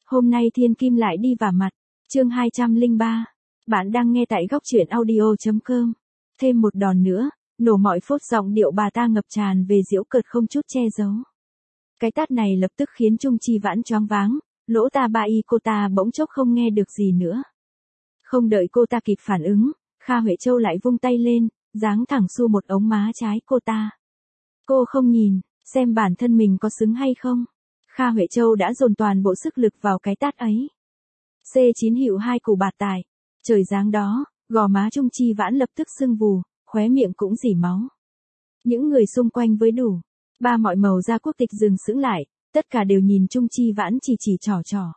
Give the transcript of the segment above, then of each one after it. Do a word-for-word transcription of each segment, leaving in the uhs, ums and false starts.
Hôm nay thiên kim lại đi vả mặt. Chương hai trăm lẻ ba. Bạn đang nghe tại góc truyện audio chấm com. Thêm một đòn nữa, nổ mọi phốt giọng điệu bà ta ngập tràn về giễu cợt không chút che giấu. Cái tát này lập tức khiến Trung Chi Vãn choáng váng, lỗ ta ba y cô ta bỗng chốc không nghe được gì nữa. Không đợi cô ta kịp phản ứng, Kha Huệ Châu lại vung tay lên, giáng thẳng xu một ống má trái cô ta. Cô không nhìn, xem bản thân mình có xứng hay không. Kha Huệ Châu đã dồn toàn bộ sức lực vào cái tát ấy. C chín hiệu hai củ bạt tài. Trời giáng đó, gò má Trung Chi Vãn lập tức sưng vù, khóe miệng cũng rỉ máu. Những người xung quanh với đủ ba mọi màu da quốc tịch dừng sững lại, tất cả đều nhìn Trung Chi Vãn chỉ chỉ trỏ trỏ.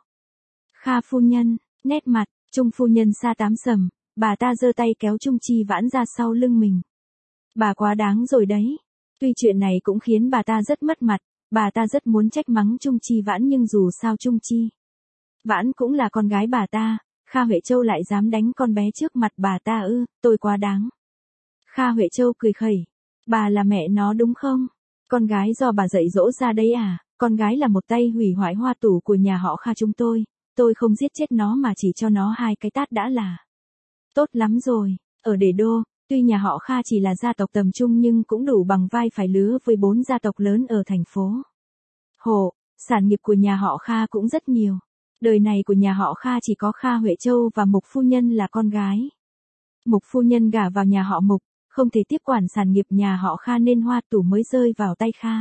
Kha phu nhân, nét mặt Trung phu nhân sa tám sầm, bà ta giơ tay kéo Trung Chi Vãn ra sau lưng mình. Bà quá đáng rồi đấy. Tuy chuyện này cũng khiến bà ta rất mất mặt, bà ta rất muốn trách mắng Trung Chi Vãn nhưng dù sao Trung Chi Vãn cũng là con gái bà ta, Kha Huệ Châu lại dám đánh con bé trước mặt bà ta ư, tôi quá đáng. Kha Huệ Châu cười khẩy, bà là mẹ nó đúng không? Con gái do bà dạy dỗ ra đấy à, con gái là một tay hủy hoại hoa tủ của nhà họ Kha chúng tôi, tôi không giết chết nó mà chỉ cho nó hai cái tát đã là tốt lắm rồi. Ở Đế Đô, tuy nhà họ Kha chỉ là gia tộc tầm trung nhưng cũng đủ bằng vai phải lứa với bốn gia tộc lớn ở thành phố. Hộ, sản nghiệp của nhà họ Kha cũng rất nhiều. Đời này của nhà họ Kha chỉ có Kha Huệ Châu và Mục phu nhân là con gái. Mục phu nhân gả vào nhà họ Mục, không thể tiếp quản sản nghiệp nhà họ Kha nên hoa tủ mới rơi vào tay Kha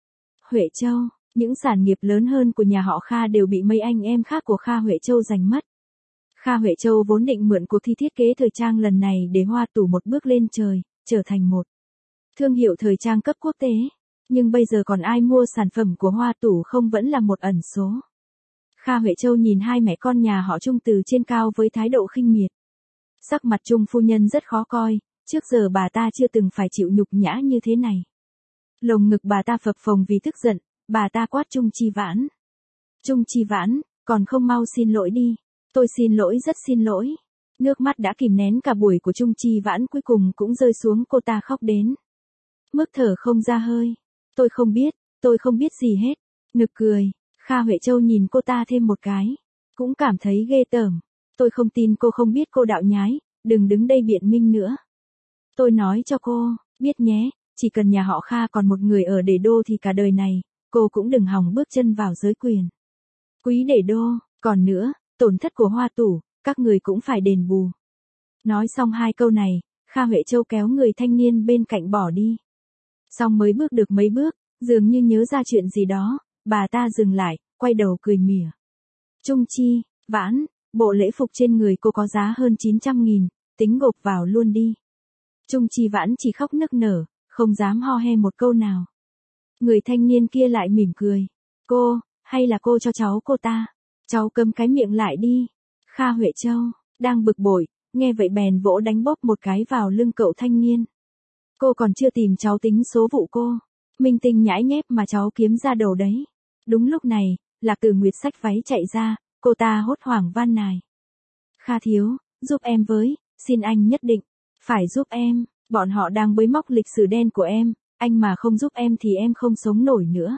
Huệ Châu. Những sản nghiệp lớn hơn của nhà họ Kha đều bị mấy anh em khác của Kha Huệ Châu giành mất. Kha Huệ Châu vốn định mượn cuộc thi thiết kế thời trang lần này để hoa tủ một bước lên trời, trở thành một thương hiệu thời trang cấp quốc tế. Nhưng bây giờ còn ai mua sản phẩm của hoa tủ không vẫn là một ẩn số. Kha Huệ Châu nhìn hai mẹ con nhà họ Trung từ trên cao với thái độ khinh miệt. Sắc mặt Trung phu nhân rất khó coi, trước giờ bà ta chưa từng phải chịu nhục nhã như thế này. Lồng ngực bà ta phập phồng vì tức giận, bà ta quát Trung Chi Vãn. Trung Chi Vãn, còn không mau xin lỗi đi. Tôi xin lỗi, rất xin lỗi. Nước mắt đã kìm nén cả buổi của Trung Chi Vãn cuối cùng cũng rơi xuống, cô ta khóc đến mức thở không ra hơi. Tôi không biết, tôi không biết gì hết. Nực cười, Kha Huệ Châu nhìn cô ta thêm một cái, cũng cảm thấy ghê tởm. Tôi không tin cô không biết cô đạo nhái, đừng đứng đây biện minh nữa. Tôi nói cho cô, biết nhé, chỉ cần nhà họ Kha còn một người ở Đế Đô thì cả đời này, cô cũng đừng hòng bước chân vào giới quyền quý Đế Đô. Còn nữa, tổn thất của hoa tủ, các người cũng phải đền bù. Nói xong hai câu này, Kha Huệ Châu kéo người thanh niên bên cạnh bỏ đi. Xong mới bước được mấy bước, dường như nhớ ra chuyện gì đó, bà ta dừng lại, quay đầu cười mỉa. Trung Chi Vãn, bộ lễ phục trên người cô có giá hơn chín trăm nghìn, tính gộp vào luôn đi. Trung Chi Vãn chỉ khóc nức nở, không dám ho he một câu nào. Người thanh niên kia lại mỉm cười. Cô, hay là cô cho cháu cô ta? Cháu câm cái miệng lại đi. Kha Huệ Châu đang bực bội, nghe vậy bèn vỗ đánh bóp một cái vào lưng cậu thanh niên. Cô còn chưa tìm cháu tính số vụ cô minh tinh nhãi nhép mà cháu kiếm ra đầu đấy. Đúng lúc này, Lạc Tử Nguyệt xách váy chạy ra, cô ta hốt hoảng van nài. Kha thiếu, giúp em với, xin anh nhất định phải giúp em, bọn họ đang bới móc lịch sử đen của em, anh mà không giúp em thì em không sống nổi nữa.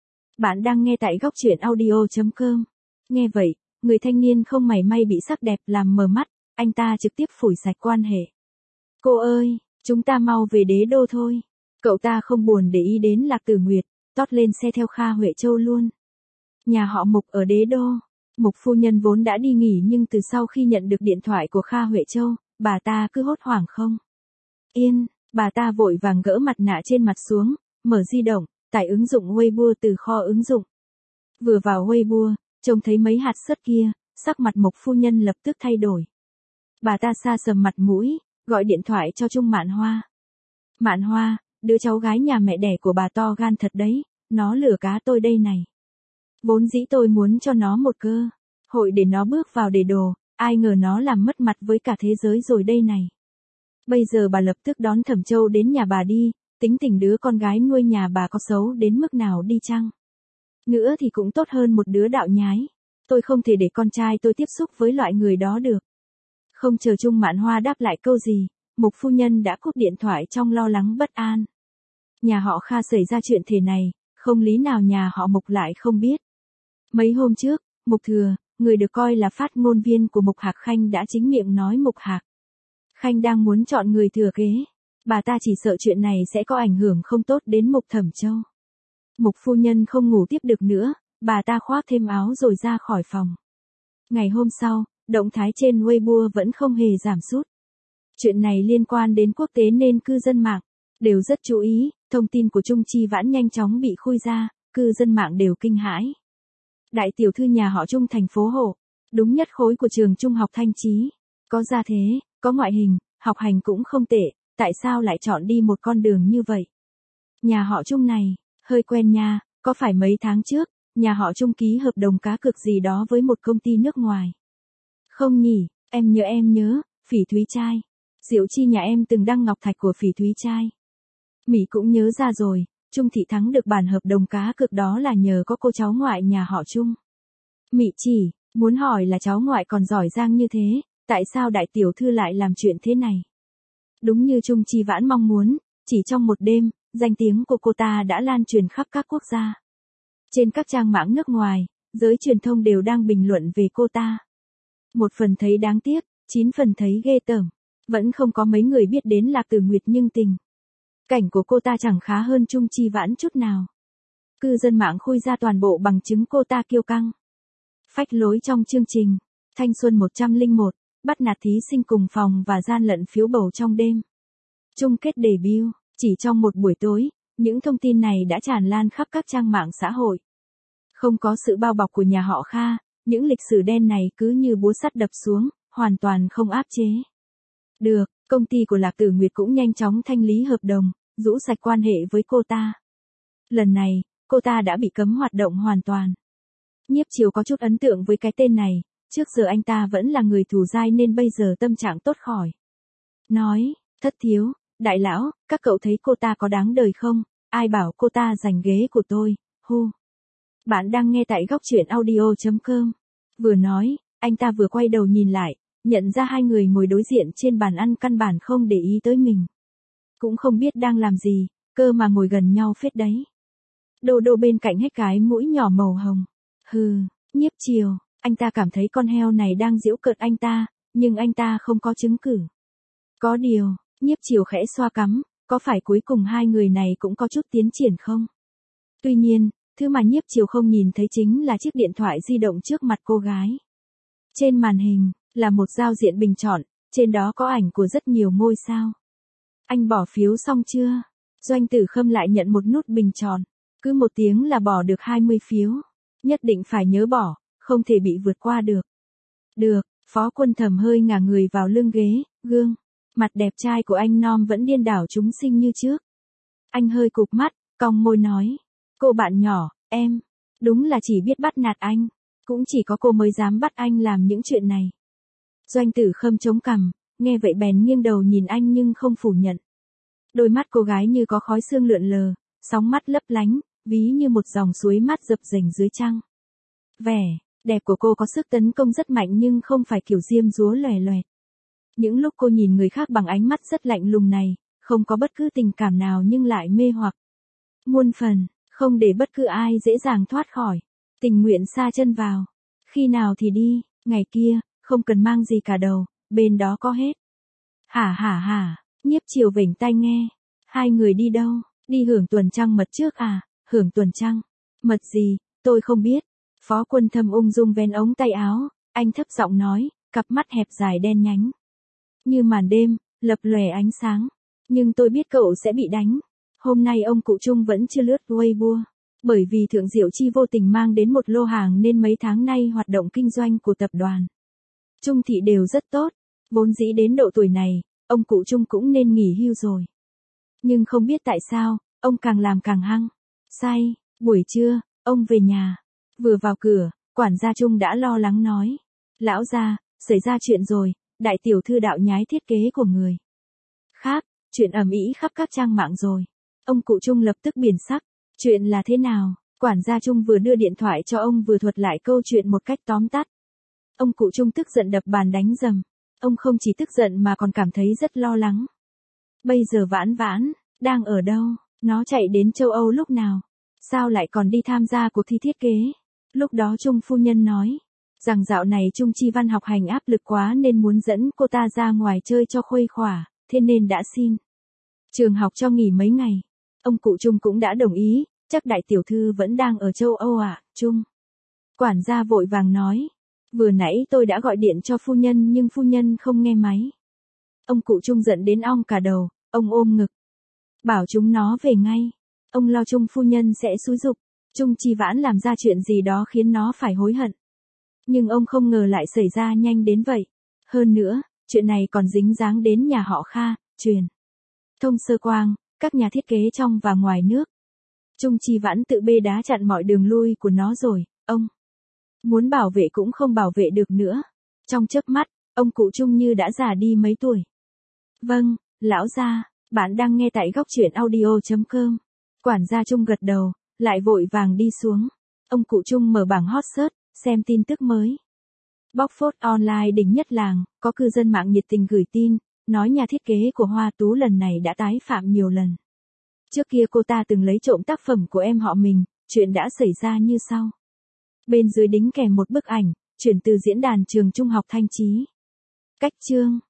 Bạn đang nghe tại góc truyện audio chấm com. Nghe vậy, người thanh niên không mảy may bị sắc đẹp làm mờ mắt, anh ta trực tiếp phủi sạch quan hệ. Cô ơi, chúng ta mau về Đế Đô thôi. Cậu ta không buồn để ý đến Lạc Tử Nguyệt, tót lên xe theo Kha Huệ Châu luôn. Nhà họ Mục ở Đế Đô. Mục phu nhân vốn đã đi nghỉ nhưng từ sau khi nhận được điện thoại của Kha Huệ Châu, bà ta cứ hốt hoảng không yên, bà ta vội vàng gỡ mặt nạ trên mặt xuống, mở di động, tải ứng dụng Weibo từ kho ứng dụng. Vừa vào Weibo, trông thấy mấy hạt sất kia, sắc mặt Mục phu nhân lập tức thay đổi. Bà ta sa sầm mặt mũi, gọi điện thoại cho Trung Mạn Hoa. Mạn Hoa, đứa cháu gái nhà mẹ đẻ của bà to gan thật đấy, nó lừa cá tôi đây này. Vốn dĩ tôi muốn cho nó một cơ hội để nó bước vào Đế Đô, ai ngờ nó làm mất mặt với cả thế giới rồi đây này. Bây giờ bà lập tức đón Thẩm Châu đến nhà bà đi, tính tình đứa con gái nuôi nhà bà có xấu đến mức nào đi chăng nữa thì cũng tốt hơn một đứa đạo nhái. Tôi không thể để con trai tôi tiếp xúc với loại người đó được. Không chờ Trung Mạn Hoa đáp lại câu gì, Mục phu nhân đã cúp điện thoại trong lo lắng bất an. Nhà họ Kha xảy ra chuyện thế này, không lý nào nhà họ Mục lại không biết. Mấy hôm trước, Mục Thừa, người được coi là phát ngôn viên của Mục Hạc Khanh đã chính miệng nói Mục Hạc Khanh đang muốn chọn người thừa kế. Bà ta chỉ sợ chuyện này sẽ có ảnh hưởng không tốt đến Mục Thẩm Châu. Mục phu nhân không ngủ tiếp được nữa, bà ta khoác thêm áo rồi ra khỏi phòng. Ngày hôm sau, động thái trên Weibo vẫn không hề giảm sút. Chuyện này liên quan đến quốc tế nên cư dân mạng đều rất chú ý, thông tin của Trung Chi Vãn nhanh chóng bị khui ra, cư dân mạng đều kinh hãi. Đại tiểu thư nhà họ Trung thành phố Hồ, đúng nhất khối của trường trung học Thanh Chí, có gia thế, có ngoại hình, học hành cũng không tệ, tại sao lại chọn đi một con đường như vậy? Nhà họ Trung này, hơi quen nha, có phải mấy tháng trước, nhà họ Trung ký hợp đồng cá cược gì đó với một công ty nước ngoài? Không nhỉ, em nhớ em nhớ, Phỉ Thúy Trai. Diệu Chi nhà em từng đăng ngọc thạch của Phỉ Thúy Trai. Mỹ cũng nhớ ra rồi, Trung Thị thắng được bản hợp đồng cá cược đó là nhờ có cô cháu ngoại nhà họ Trung. Mỹ chỉ, muốn hỏi là cháu ngoại còn giỏi giang như thế, tại sao đại tiểu thư lại làm chuyện thế này? Đúng như Trung Chi Vãn mong muốn, chỉ trong một đêm, danh tiếng của cô ta đã lan truyền khắp các quốc gia. Trên các trang mạng nước ngoài, giới truyền thông đều đang bình luận về cô ta. Một phần thấy đáng tiếc, chín phần thấy ghê tởm. Vẫn không có mấy người biết đến Lạc Tử Nguyệt nhưng tình cảnh của cô ta chẳng khá hơn Trung Chi Vãn chút nào. Cư dân mạng khui ra toàn bộ bằng chứng cô ta kiêu căng, phách lối trong chương trình Thanh Xuân một không một, bắt nạt thí sinh cùng phòng và gian lận phiếu bầu trong đêm chung kết debut. Chỉ trong một buổi tối, những thông tin này đã tràn lan khắp các trang mạng xã hội. Không có sự bao bọc của nhà họ Kha, những lịch sử đen này cứ như búa sắt đập xuống, hoàn toàn không áp chế được. Công ty của Lạc Tử Nguyệt cũng nhanh chóng thanh lý hợp đồng, rũ sạch quan hệ với cô ta. Lần này, cô ta đã bị cấm hoạt động hoàn toàn. Nhiếp Chiều có chút ấn tượng với cái tên này, trước giờ anh ta vẫn là người thù dai nên bây giờ tâm trạng tốt khỏi. Nói, Thất thiếu, đại lão, các cậu thấy cô ta có đáng đời không? Ai bảo cô ta giành ghế của tôi, hu. Bạn đang nghe tại góc truyện audio chấm com. Vừa nói, anh ta vừa quay đầu nhìn lại, nhận ra hai người ngồi đối diện trên bàn ăn căn bản không để ý tới mình. Cũng không biết đang làm gì, cơ mà ngồi gần nhau phết đấy. Đô Đô bên cạnh hết cái mũi nhỏ màu hồng. Hừ, Nhiếp Chiều, anh ta cảm thấy con heo này đang giễu cợt anh ta, nhưng anh ta không có chứng cứ. Có điều, Nhiếp Chiều khẽ xoa cằm, có phải cuối cùng hai người này cũng có chút tiến triển không? Tuy nhiên, thứ mà Nhiếp Chiều không nhìn thấy chính là chiếc điện thoại di động trước mặt cô gái. Trên màn hình, là một giao diện bình chọn, trên đó có ảnh của rất nhiều ngôi sao. Anh bỏ phiếu xong chưa? Doanh Tử Khâm lại nhận một nút bình chọn. Cứ một tiếng là bỏ được hai mươi phiếu. Nhất định phải nhớ bỏ, không thể bị vượt qua được. Được, Phó Quân Thẩm hơi ngả người vào lưng ghế, gương. Mặt đẹp trai của anh Nom vẫn điên đảo chúng sinh như trước. Anh hơi cụp mắt, cong môi nói. Cô bạn nhỏ, em, đúng là chỉ biết bắt nạt anh. Cũng chỉ có cô mới dám bắt anh làm những chuyện này. Doanh Tử Khâm chống cằm, nghe vậy bèn nghiêng đầu nhìn anh nhưng không phủ nhận. Đôi mắt cô gái như có khói sương lượn lờ, sóng mắt lấp lánh, ví như một dòng suối mát dập dềnh dưới trăng. Vẻ đẹp của cô có sức tấn công rất mạnh nhưng không phải kiểu diêm dúa lòe loẹt. Những lúc cô nhìn người khác bằng ánh mắt rất lạnh lùng này, không có bất cứ tình cảm nào nhưng lại mê hoặc. Muôn phần, không để bất cứ ai dễ dàng thoát khỏi. Tình nguyện sa chân vào. Khi nào thì đi, ngày kia, không cần mang gì cả đầu, bên đó có hết. Hả hả hả, Nhiếp Chiều vểnh tai nghe. Hai người đi đâu? Đi hưởng tuần trăng mật trước à? Hưởng tuần trăng? Mật gì? Tôi không biết. Phó Quân Thâm ung dung vén ống tay áo, anh thấp giọng nói, cặp mắt hẹp dài đen nhánh. Như màn đêm, lập lòe ánh sáng. Nhưng tôi biết cậu sẽ bị đánh. Hôm nay ông cụ Trung vẫn chưa lướt Weibo. Bởi vì Thượng Diệu Chi vô tình mang đến một lô hàng nên mấy tháng nay hoạt động kinh doanh của tập đoàn Trung Thị đều rất tốt. Vốn dĩ đến độ tuổi này, ông cụ Trung cũng nên nghỉ hưu rồi. Nhưng không biết tại sao, ông càng làm càng hăng. Say, buổi trưa, ông về nhà. Vừa vào cửa, quản gia Trung đã lo lắng nói. Lão gia, xảy ra chuyện rồi, đại tiểu thư đạo nhái thiết kế của người khác, chuyện ầm ĩ khắp các trang mạng rồi. Ông cụ Trung lập tức biến sắc. Chuyện là thế nào? Quản gia Trung vừa đưa điện thoại cho ông vừa thuật lại câu chuyện một cách tóm tắt. Ông cụ Trung tức giận đập bàn đánh rầm. Ông không chỉ tức giận mà còn cảm thấy rất lo lắng. Bây giờ Vãn Vãn, đang ở đâu? Nó chạy đến châu Âu lúc nào? Sao lại còn đi tham gia cuộc thi thiết kế? Lúc đó Trung phu nhân nói, rằng dạo này Trung Chi Văn học hành áp lực quá nên muốn dẫn cô ta ra ngoài chơi cho khuây khỏa, thế nên đã xin trường học cho nghỉ mấy ngày. Ông cụ Trung cũng đã đồng ý, chắc đại tiểu thư vẫn đang ở châu Âu à, Trung. Quản gia vội vàng nói, vừa nãy tôi đã gọi điện cho phu nhân nhưng phu nhân không nghe máy. Ông cụ Trung giận đến ong cả đầu, ông ôm ngực. Bảo chúng nó về ngay. Ông lo Trung phu nhân sẽ xúi giục, Trung Chi Vãn làm ra chuyện gì đó khiến nó phải hối hận. Nhưng ông không ngờ lại xảy ra nhanh đến vậy. Hơn nữa, chuyện này còn dính dáng đến nhà họ Kha, truyền thông sơ quang, các nhà thiết kế trong và ngoài nước. Trung Chi Vãn tự bê đá chặn mọi đường lui của nó rồi, ông muốn bảo vệ cũng không bảo vệ được nữa. Trong chớp mắt, ông cụ Trung như đã già đi mấy tuổi. Vâng, lão gia, bạn đang nghe tại góc truyện audio chấm com. Quản gia Trung gật đầu, lại vội vàng đi xuống. Ông cụ Trung mở bảng hot search, xem tin tức mới. Bóc phốt online đỉnh nhất làng, có cư dân mạng nhiệt tình gửi tin, nói nhà thiết kế của Hoa Tú lần này đã tái phạm nhiều lần. Trước kia cô ta từng lấy trộm tác phẩm của em họ mình, chuyện đã xảy ra như sau. Bên dưới đính kèm một bức ảnh, chuyển từ diễn đàn trường trung học Thanh Chí. Cách chương.